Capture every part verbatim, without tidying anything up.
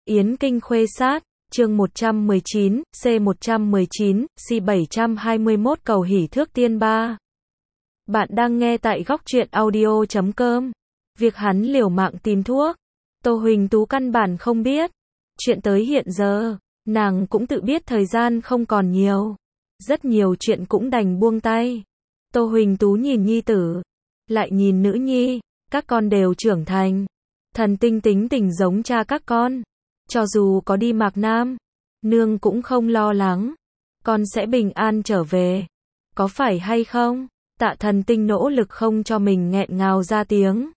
Yến Kinh Khuê Sát, chương một trăm mười chín, C một trăm mười chín, C bảy trăm hai mươi mốt Cầu Hỷ Thước Tiên ba. Bạn đang nghe tại góc truyện audio chấm com. Việc hắn liều mạng tìm thuốc, Tô Huỳnh Tú căn bản không biết. Chuyện tới hiện giờ, nàng cũng tự biết thời gian không còn nhiều. Rất nhiều chuyện cũng đành buông tay. Tô Huỳnh Tú nhìn nhi tử, lại nhìn nữ nhi, các con đều trưởng thành. Thần Tinh tính tình giống cha các con. Cho dù có đi Mạc Nam, nương cũng không lo lắng. Con sẽ bình an trở về. Có phải hay không? Tạ Thần Tinh nỗ lực không cho mình nghẹn ngào ra tiếng.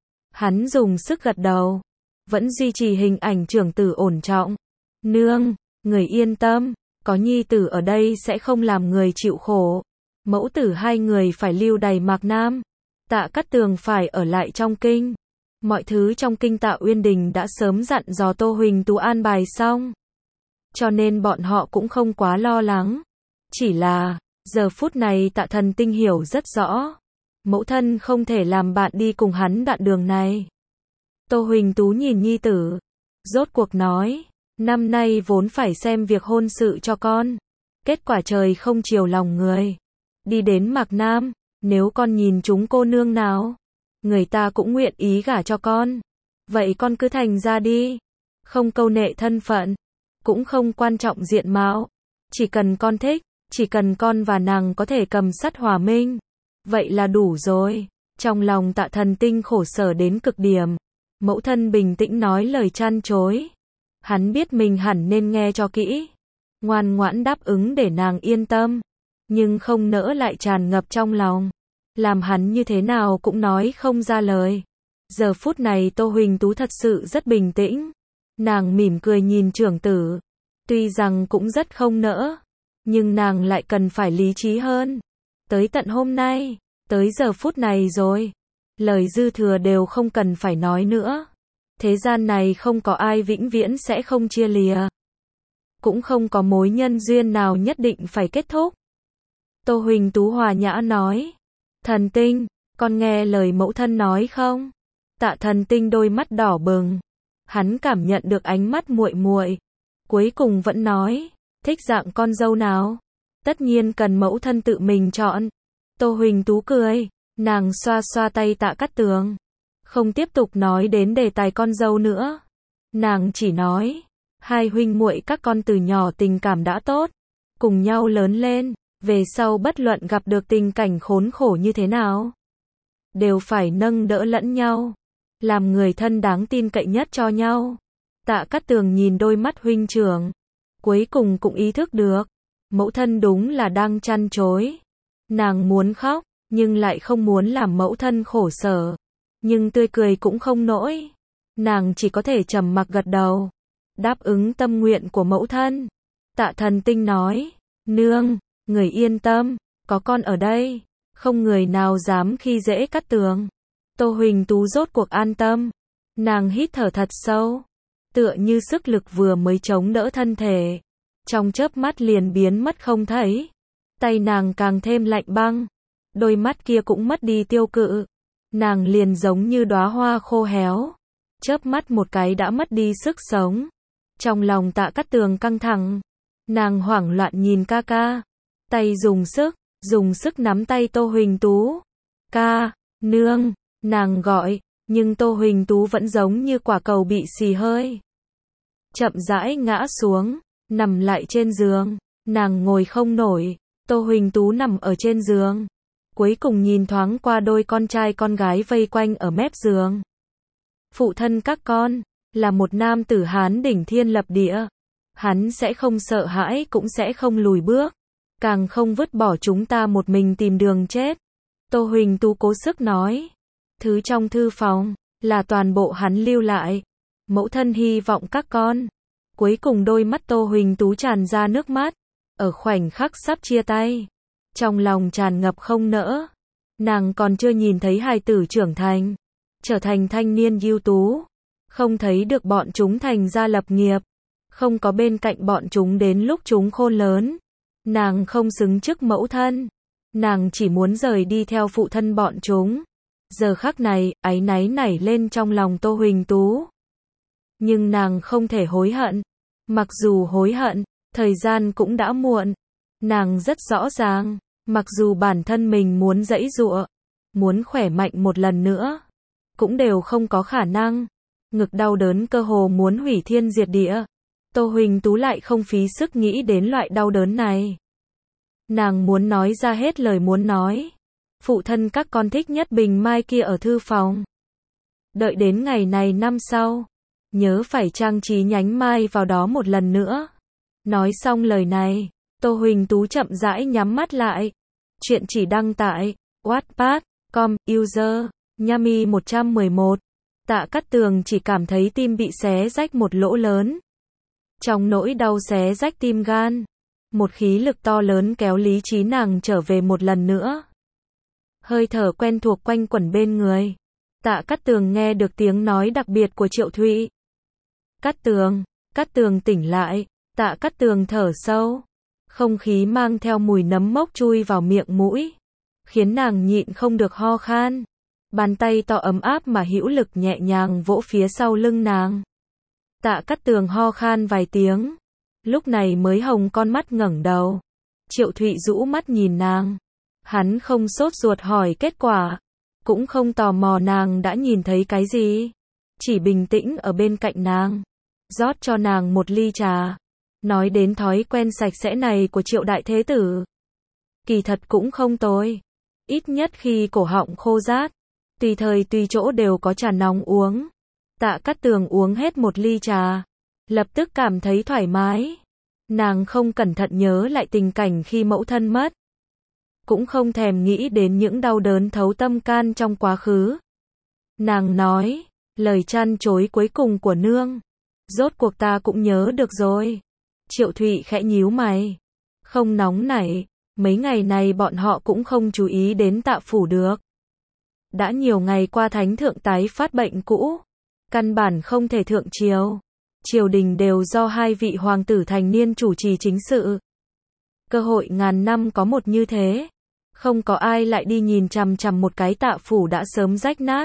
Hắn dùng sức gật đầu. Vẫn duy trì hình ảnh trưởng tử ổn trọng. Nương, người yên tâm. Có nhi tử ở đây sẽ không làm người chịu khổ. Mẫu tử hai người phải lưu đày Mạc Nam. Tạ Cát Tường phải ở lại trong kinh. Mọi thứ trong kinh Tạ Uyên Đình đã sớm dặn dò Tô Huỳnh Tú an bài xong. Cho nên bọn họ cũng không quá lo lắng. Chỉ là, giờ phút này Tạ Thần Tinh hiểu rất rõ. Mẫu thân không thể làm bạn đi cùng hắn đoạn đường này. Tô Huỳnh Tú nhìn nhi tử. Rốt cuộc nói, năm nay vốn phải xem việc hôn sự cho con. Kết quả trời không chiều lòng người. Đi đến Mạc Nam, nếu con nhìn chúng cô nương nào, người ta cũng nguyện ý gả cho con. Vậy con cứ thành ra đi. Không câu nệ thân phận, cũng không quan trọng diện mạo. Chỉ cần con thích, chỉ cần con và nàng có thể cầm sắt hòa minh. Vậy là đủ rồi. Trong lòng Tạ Thần Tinh khổ sở đến cực điểm. Mẫu thân bình tĩnh nói lời chăn chối. Hắn biết mình hẳn nên nghe cho kỹ. Ngoan ngoãn đáp ứng để nàng yên tâm. Nhưng không nỡ lại tràn ngập trong lòng. Làm hắn như thế nào cũng nói không ra lời. Giờ phút này Tô Huỳnh Tú thật sự rất bình tĩnh. Nàng mỉm cười nhìn trưởng tử. Tuy rằng cũng rất không nỡ. Nhưng nàng lại cần phải lý trí hơn. Tới tận hôm nay, tới giờ phút này rồi. Lời dư thừa đều không cần phải nói nữa. Thế gian này không có ai vĩnh viễn sẽ không chia lìa. Cũng không có mối nhân duyên nào nhất định phải kết thúc. Tô Huỳnh Tú hòa nhã nói. Thần Tinh, con nghe lời mẫu thân nói không? Tạ Thần Tinh đôi mắt đỏ bừng. Hắn cảm nhận được ánh mắt muội muội. Cuối cùng vẫn nói, thích dạng con dâu nào? Tất nhiên cần mẫu thân tự mình chọn. Tô Huỳnh Tú cười, nàng xoa xoa tay Tạ Cát Tường. Không tiếp tục nói đến đề tài con dâu nữa. Nàng chỉ nói, hai huynh muội các con từ nhỏ tình cảm đã tốt. Cùng nhau lớn lên. Về sau bất luận gặp được tình cảnh khốn khổ như thế nào, đều phải nâng đỡ lẫn nhau, làm người thân đáng tin cậy nhất cho nhau. Tạ Cát Tường nhìn đôi mắt huynh trưởng, cuối cùng cũng ý thức được, mẫu thân đúng là đang chăn chối. Nàng muốn khóc, nhưng lại không muốn làm mẫu thân khổ sở, nhưng tươi cười cũng không nổi. Nàng chỉ có thể trầm mặc gật đầu, đáp ứng tâm nguyện của mẫu thân. Tạ Thần Tinh nói, nương, người yên tâm, có con ở đây, không người nào dám khi dễ Cát Tường. Tô Huỳnh Tú rốt cuộc an tâm. Nàng hít thở thật sâu, tựa như sức lực vừa mới chống đỡ thân thể, trong chớp mắt liền biến mất không thấy. Tay nàng càng thêm lạnh băng, đôi mắt kia cũng mất đi tiêu cự. Nàng liền giống như đóa hoa khô héo, chớp mắt một cái đã mất đi sức sống. Trong lòng Tạ Cát Tường căng thẳng, nàng hoảng loạn nhìn ca ca. Tay dùng sức, dùng sức nắm tay Tô Huỳnh Tú. Ca, nương, nàng gọi, nhưng Tô Huỳnh Tú vẫn giống như quả cầu bị xì hơi. Chậm rãi ngã xuống, nằm lại trên giường, nàng ngồi không nổi, Tô Huỳnh Tú nằm ở trên giường. Cuối cùng nhìn thoáng qua đôi con trai con gái vây quanh ở mép giường. Phụ thân các con, là một nam tử Hán đỉnh thiên lập địa. Hắn sẽ không sợ hãi cũng sẽ không lùi bước. Càng không vứt bỏ chúng ta một mình tìm đường chết. Tô Huỳnh Tú cố sức nói. Thứ trong thư phòng, là toàn bộ hắn lưu lại. Mẫu thân hy vọng các con. Cuối cùng đôi mắt Tô Huỳnh Tú tràn ra nước mắt. Ở khoảnh khắc sắp chia tay. Trong lòng tràn ngập không nỡ. Nàng còn chưa nhìn thấy hài tử trưởng thành. Trở thành thanh niên ưu tú. Không thấy được bọn chúng thành ra lập nghiệp. Không có bên cạnh bọn chúng đến lúc chúng khôn lớn. Nàng không xứng chức mẫu thân. Nàng chỉ muốn rời đi theo phụ thân bọn chúng. Giờ khắc này, áy náy nảy lên trong lòng Tô Huỳnh Tú. Nhưng nàng không thể hối hận. Mặc dù hối hận, thời gian cũng đã muộn. Nàng rất rõ ràng, mặc dù bản thân mình muốn giãy giụa, muốn khỏe mạnh một lần nữa, cũng đều không có khả năng. Ngực đau đớn cơ hồ muốn hủy thiên diệt địa. Tô Huỳnh Tú lại không phí sức nghĩ đến loại đau đớn này. Nàng muốn nói ra hết lời muốn nói. Phụ thân các con thích nhất bình mai kia ở thư phòng. Đợi đến ngày này năm sau, nhớ phải trang trí nhánh mai vào đó một lần nữa. Nói xong lời này, Tô Huỳnh Tú chậm rãi nhắm mắt lại. Chuyện chỉ đăng tại wattpad chấm com, user Nhami một trăm mười một. Tạ Cát Tường chỉ cảm thấy tim bị xé rách một lỗ lớn. Trong nỗi đau xé rách tim gan, một khí lực to lớn kéo lý trí nàng trở về một lần nữa. Hơi thở quen thuộc quanh quẩn bên người. Tạ Cát Tường nghe được tiếng nói đặc biệt của Triệu Thụy. Cát Tường, Cát Tường tỉnh lại. Tạ Cát Tường thở sâu. Không khí mang theo mùi nấm mốc chui vào miệng mũi, khiến nàng nhịn không được ho khan. Bàn tay to ấm áp mà hữu lực nhẹ nhàng vỗ phía sau lưng nàng. Tạ Cát Tường ho khan vài tiếng, lúc này mới hồng con mắt ngẩng đầu. Triệu Thụy rũ mắt nhìn nàng. Hắn không sốt ruột hỏi kết quả, cũng không tò mò nàng đã nhìn thấy cái gì, chỉ bình tĩnh ở bên cạnh nàng, rót cho nàng một ly trà. Nói đến thói quen sạch sẽ này của Triệu đại thế tử, kỳ thật cũng không tồi. Ít nhất khi cổ họng khô rát, tùy thời tùy chỗ đều có trà nóng uống. Tạ Cát Tường uống hết một ly trà, lập tức cảm thấy thoải mái. Nàng không cẩn thận nhớ lại tình cảnh khi mẫu thân mất, cũng không thèm nghĩ đến những đau đớn thấu tâm can trong quá khứ. Nàng nói, lời chăn chối cuối cùng của nương, rốt cuộc ta cũng nhớ được rồi. Triệu Thụy khẽ nhíu mày, không nóng nảy, mấy ngày này bọn họ cũng không chú ý đến Tạ phủ được. Đã nhiều ngày qua thánh thượng tái phát bệnh cũ, căn bản không thể thượng triều. Triều đình đều do hai vị hoàng tử thành niên chủ trì chính sự. Cơ hội ngàn năm có một như thế, không có ai lại đi nhìn chằm chằm một cái Tạ phủ đã sớm rách nát.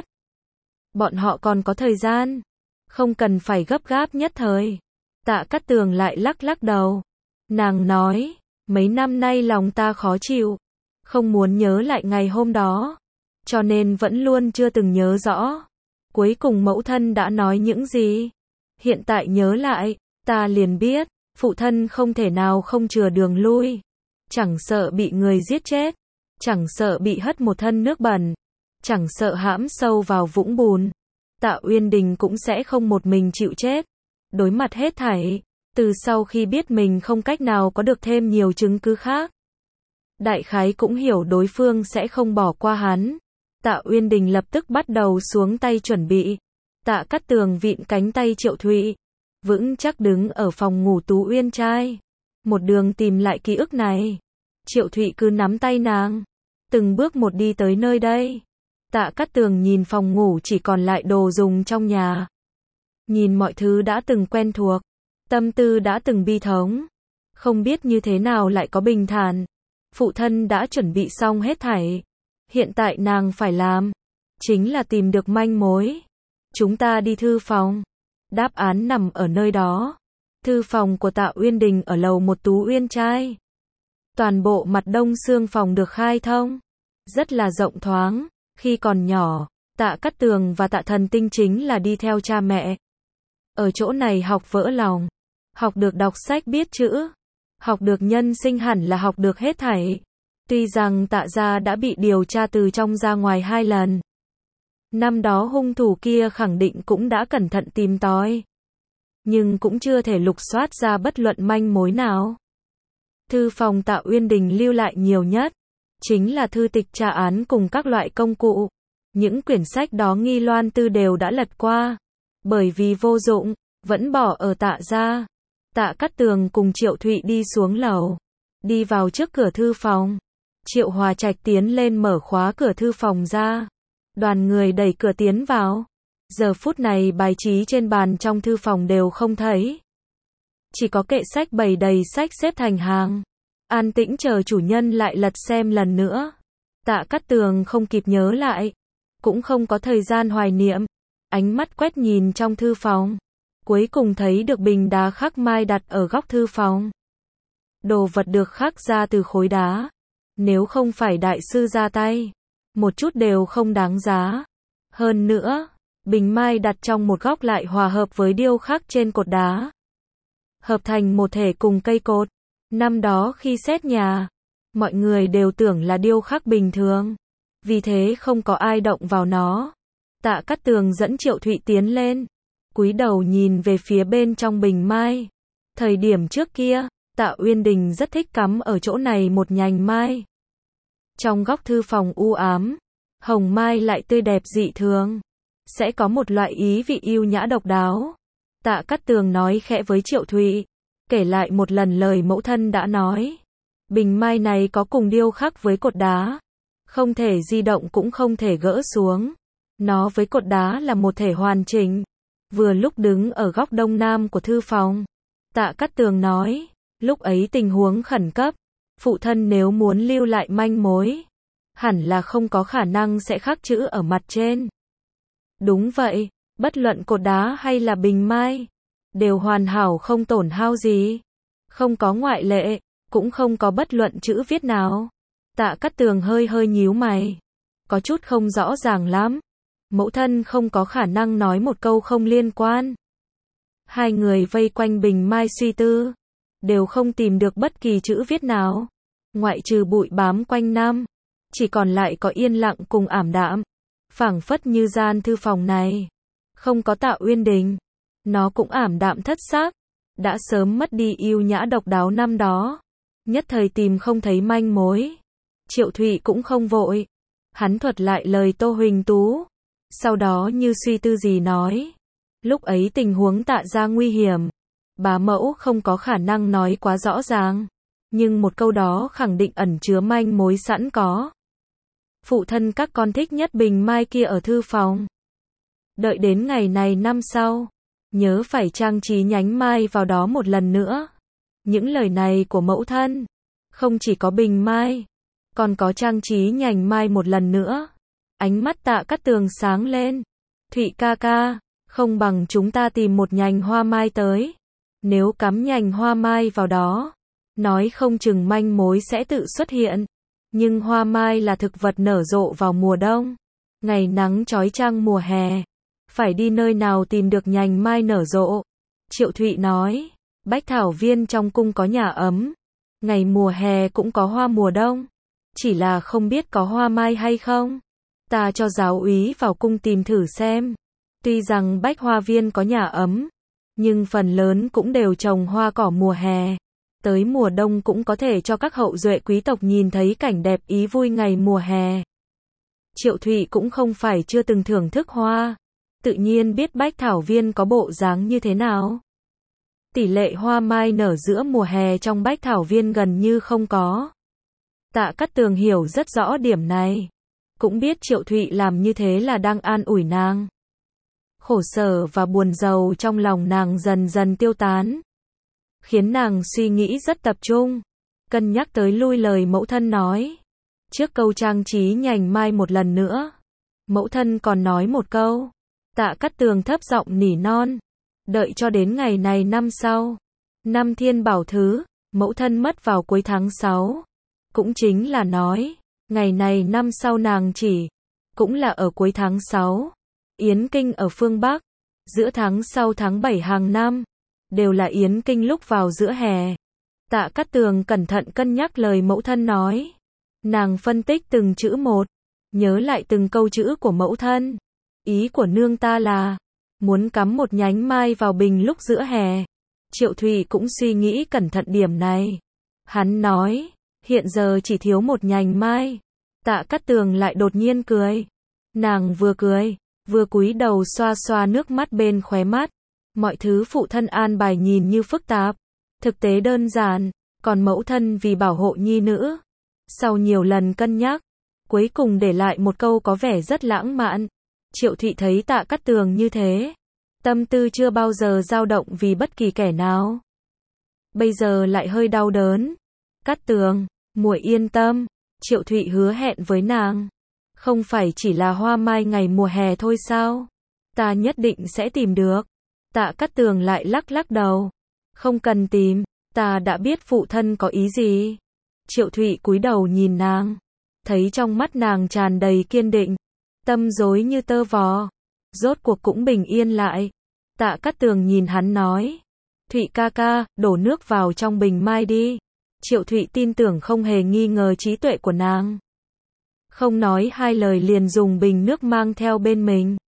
Bọn họ còn có thời gian, không cần phải gấp gáp nhất thời. Tạ Cát Tường lại lắc lắc đầu. Nàng nói, mấy năm nay lòng ta khó chịu, không muốn nhớ lại ngày hôm đó, cho nên vẫn luôn chưa từng nhớ rõ. Cuối cùng mẫu thân đã nói những gì? Hiện tại nhớ lại, ta liền biết, phụ thân không thể nào không chừa đường lui. Chẳng sợ bị người giết chết, chẳng sợ bị hất một thân nước bẩn, chẳng sợ hãm sâu vào vũng bùn. Tạ Uyên Đình cũng sẽ không một mình chịu chết. Đối mặt hết thảy, từ sau khi biết mình không cách nào có được thêm nhiều chứng cứ khác, đại khái cũng hiểu đối phương sẽ không bỏ qua hắn. Tạ Uyên Đình lập tức bắt đầu xuống tay chuẩn bị. Tạ Cát Tường vịn cánh tay Triệu Thụy, vững chắc đứng ở phòng ngủ Tú Uyên trai, một đường tìm lại ký ức này. Triệu Thụy cứ nắm tay nàng, từng bước một đi tới nơi đây. Tạ Cát Tường nhìn phòng ngủ chỉ còn lại đồ dùng trong nhà, nhìn mọi thứ đã từng quen thuộc, tâm tư đã từng bi thống, không biết như thế nào lại có bình thản. Phụ thân đã chuẩn bị xong hết thảy, hiện tại nàng phải làm chính là tìm được manh mối. Chúng ta đi thư phòng. Đáp án nằm ở nơi đó. Thư phòng của Tạ Uyên Đình ở lầu một Tú Uyên trai. Toàn bộ mặt đông xương phòng được khai thông, rất là rộng thoáng. Khi còn nhỏ, Tạ Cát Tường và Tạ Thần Tinh chính là đi theo cha mẹ. Ở chỗ này học vỡ lòng, học được đọc sách biết chữ, học được nhân sinh, hẳn là học được hết thảy. Tuy rằng Tạ gia đã bị điều tra từ trong ra ngoài hai lần. Năm đó hung thủ kia khẳng định cũng đã cẩn thận tìm tòi, nhưng cũng chưa thể lục soát ra bất luận manh mối nào. Thư phòng Tạ Uyên Đình lưu lại nhiều nhất chính là thư tịch tra án cùng các loại công cụ. Những quyển sách đó Nghi Loan Tư đều đã lật qua, bởi vì vô dụng, vẫn bỏ ở Tạ gia. Tạ Cát Tường cùng Triệu Thụy đi xuống lầu, đi vào trước cửa thư phòng. Triệu Hòa Trạch tiến lên mở khóa cửa thư phòng ra. Đoàn người đẩy cửa tiến vào. Giờ phút này bài trí trên bàn trong thư phòng đều không thấy, chỉ có kệ sách bày đầy sách xếp thành hàng, an tĩnh chờ chủ nhân lại lật xem lần nữa. Tạ Cát Tường không kịp nhớ lại, cũng không có thời gian hoài niệm, ánh mắt quét nhìn trong thư phòng. cuối cùng thấy được bình đá khắc mai đặt ở góc thư phòng. Đồ vật được khắc ra từ khối đá. Nếu không phải đại sư ra tay, một chút đều không đáng giá. Hơn nữa, bình mai đặt trong một góc lại hòa hợp với điêu khắc trên cột đá. Hợp thành một thể cùng cây cột. Năm đó khi xét nhà, mọi người đều tưởng là điêu khắc bình thường. Vì thế không có ai động vào nó. Tạ Cát Tường dẫn Triệu Thụy tiến lên, cúi đầu nhìn về phía bên trong bình mai. Thời điểm trước kia, Tạ Uyên Đình rất thích cắm ở chỗ này một nhành mai. Trong góc thư phòng u ám, hồng mai lại tươi đẹp dị thường, sẽ có một loại ý vị yêu nhã độc đáo. Tạ Cát Tường nói khẽ với Triệu Thụy, kể lại một lần lời mẫu thân đã nói. Bình mai này có cùng điêu khắc với cột đá, không thể di động cũng không thể gỡ xuống. Nó với cột đá là một thể hoàn chỉnh. Vừa lúc đứng ở góc đông nam của thư phòng, Tạ Cát Tường nói, lúc ấy tình huống khẩn cấp, phụ thân nếu muốn lưu lại manh mối, hẳn là không có khả năng sẽ khắc chữ ở mặt trên. Đúng vậy, bất luận cột đá hay là bình mai, đều hoàn hảo không tổn hao gì. Không có ngoại lệ, cũng không có bất luận chữ viết nào. Tạ Cát Tường hơi hơi nhíu mày, có chút không rõ ràng lắm. Mẫu thân không có khả năng nói một câu không liên quan. Hai người vây quanh bình mai suy tư, đều không tìm được bất kỳ chữ viết nào. Ngoại trừ bụi bám quanh năm, chỉ còn lại có yên lặng cùng ảm đạm. Phảng phất như gian thư phòng này, không có Tạ Uyên Đình, nó cũng ảm đạm thất xác, đã sớm mất đi yêu nhã độc đáo năm đó. Nhất thời tìm không thấy manh mối. Triệu Thụy cũng không vội, hắn thuật lại lời Tô Huỳnh Tú. Sau đó như suy tư gì nói, lúc ấy tình huống Tạ gia nguy hiểm, bá mẫu không có khả năng nói quá rõ ràng, nhưng một câu đó khẳng định ẩn chứa manh mối sẵn có. Phụ thân các con thích nhất bình mai kia ở thư phòng. Đợi đến ngày này năm sau, nhớ phải trang trí nhánh mai vào đó một lần nữa. Những lời này của mẫu thân, không chỉ có bình mai, còn có trang trí nhành mai một lần nữa. Ánh mắt Tạ Cát Tường sáng lên. Thụy ca ca, không bằng chúng ta tìm một nhành hoa mai tới. Nếu cắm nhành hoa mai vào đó, nói không chừng manh mối sẽ tự xuất hiện. Nhưng hoa mai là thực vật nở rộ vào mùa đông. Ngày nắng chói chang mùa hè, phải đi nơi nào tìm được nhành mai nở rộ. Triệu Thụy nói, Bách Thảo Viên trong cung có nhà ấm. Ngày mùa hè cũng có hoa mùa đông. Chỉ là không biết có hoa mai hay không. Ta cho giáo úy vào cung tìm thử xem. Tuy rằng Bách Hoa Viên có nhà ấm, nhưng phần lớn cũng đều trồng hoa cỏ mùa hè. Tới mùa đông cũng có thể cho các hậu duệ quý tộc nhìn thấy cảnh đẹp ý vui ngày mùa hè. Triệu Thụy cũng không phải chưa từng thưởng thức hoa, tự nhiên biết Bách Thảo Viên có bộ dáng như thế nào. Tỷ lệ hoa mai nở giữa mùa hè trong Bách Thảo Viên gần như không có. Tạ Cát Tường hiểu rất rõ điểm này, cũng biết Triệu Thụy làm như thế là đang an ủi nàng. Khổ sở và buồn rầu trong lòng nàng dần dần tiêu tán, khiến nàng suy nghĩ rất tập trung, cân nhắc tới lui lời mẫu thân nói. Trước câu trang trí nhành mai một lần nữa, mẫu thân còn nói một câu. Tạ Cát Tường thấp giọng nỉ non, đợi cho đến ngày này năm sau, năm thiên bảo thứ, mẫu thân mất vào cuối tháng sáu, cũng chính là nói, ngày này năm sau nàng chỉ, cũng là ở cuối tháng sáu, Yến Kinh ở phương Bắc, giữa tháng sau tháng bảy hàng năm, đều là Yến Kinh lúc vào giữa hè. Tạ Cát Tường cẩn thận cân nhắc lời mẫu thân nói. Nàng phân tích từng chữ một, nhớ lại từng câu chữ của mẫu thân. Ý của nương ta là, muốn cắm một nhánh mai vào bình lúc giữa hè. Triệu Thụy cũng suy nghĩ cẩn thận điểm này. Hắn nói, hiện giờ chỉ thiếu một nhành mai. Tạ Cát Tường lại đột nhiên cười. Nàng vừa cười, vừa cúi đầu xoa xoa nước mắt bên khóe mắt. Mọi thứ phụ thân an bài nhìn như phức tạp, thực tế đơn giản, còn mẫu thân vì bảo hộ nhi nữ. Sau nhiều lần cân nhắc, cuối cùng để lại một câu có vẻ rất lãng mạn. Triệu Thụy thấy Tạ Cát Tường như thế, tâm tư chưa bao giờ dao động vì bất kỳ kẻ nào. Bây giờ lại hơi đau đớn. Cát Tường, muội yên tâm, Triệu Thụy hứa hẹn với nàng. Không phải chỉ là hoa mai ngày mùa hè thôi sao? Ta nhất định sẽ tìm được. Tạ Cát Tường lại lắc lắc đầu. Không cần tìm, ta đã biết phụ thân có ý gì. Triệu Thụy cúi đầu nhìn nàng, thấy trong mắt nàng tràn đầy kiên định, tâm rối như tơ vò, rốt cuộc cũng bình yên lại. Tạ Cát Tường nhìn hắn nói, Thụy ca ca, đổ nước vào trong bình mai đi. Triệu Thụy tin tưởng không hề nghi ngờ trí tuệ của nàng. Không nói hai lời liền dùng bình nước mang theo bên mình.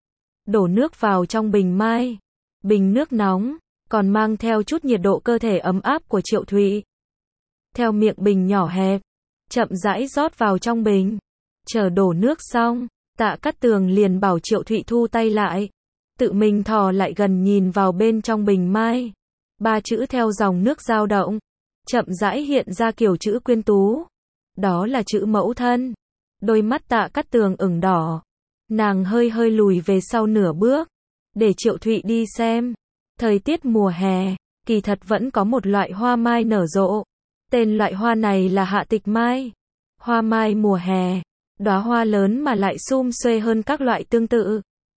Đổ nước vào trong bình mai. Bình nước nóng, còn mang theo chút nhiệt độ cơ thể ấm áp của Triệu Thụy. Theo miệng bình nhỏ hẹp, chậm rãi rót vào trong bình. Chờ đổ nước xong, Tạ Cát Tường liền bảo Triệu Thụy thu tay lại. Tự mình thò lại gần nhìn vào bên trong bình mai. Ba chữ theo dòng nước dao động, chậm rãi hiện ra kiểu chữ quyến tú. Đó là chữ mẫu thân. Đôi mắt Tạ Cát Tường ửng đỏ. Nàng hơi hơi lùi về sau nửa bước, để Triệu Thụy đi xem. Thời tiết mùa hè, kỳ thật vẫn có một loại hoa mai nở rộ. Tên loại hoa này là hạ tịch mai. Hoa mai mùa hè, đóa hoa lớn mà lại sum xuê hơn các loại tương tự.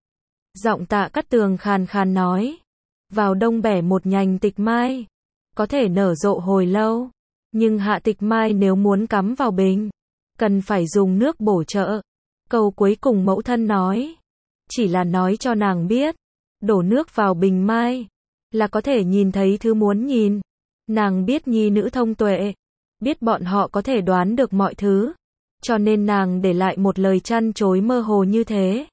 Giọng Tạ Cát Tường khàn khàn nói, vào đông bẻ một nhành tịch mai, có thể nở rộ hồi lâu, nhưng hạ tịch mai nếu muốn cắm vào bình, cần phải dùng nước bổ trợ. Câu cuối cùng mẫu thân nói, chỉ là nói cho nàng biết, đổ nước vào bình mai, là có thể nhìn thấy thứ muốn nhìn. Nàng biết nhi nữ thông tuệ, biết bọn họ có thể đoán được mọi thứ, cho nên nàng để lại một lời chăn chối mơ hồ như thế.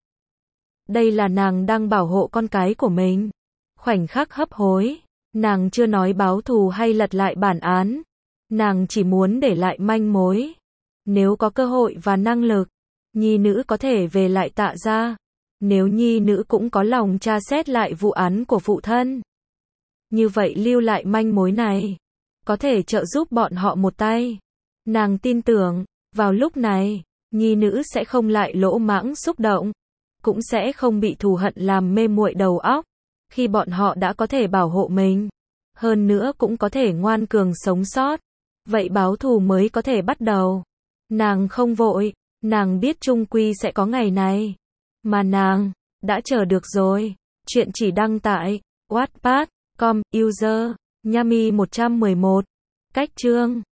Đây là nàng đang bảo hộ con cái của mình. Khoảnh khắc hấp hối, nàng chưa nói báo thù hay lật lại bản án. Nàng chỉ muốn để lại manh mối. Nếu có cơ hội và năng lực, nhi nữ có thể về lại Tạ gia. Nếu nhi nữ cũng có lòng tra xét lại vụ án của phụ thân, như vậy lưu lại manh mối này, có thể trợ giúp bọn họ một tay. Nàng tin tưởng, vào lúc này, nhi nữ sẽ không lại lỗ mãng xúc động, cũng sẽ không bị thù hận làm mê muội đầu óc, khi bọn họ đã có thể bảo hộ mình, hơn nữa cũng có thể ngoan cường sống sót. Vậy báo thù mới có thể bắt đầu. Nàng không vội, nàng biết chung quy sẽ có ngày này, mà nàng đã chờ được rồi. Chuyện chỉ đăng tại wattpad chấm com, user Nhami một trăm mười một. Cách chương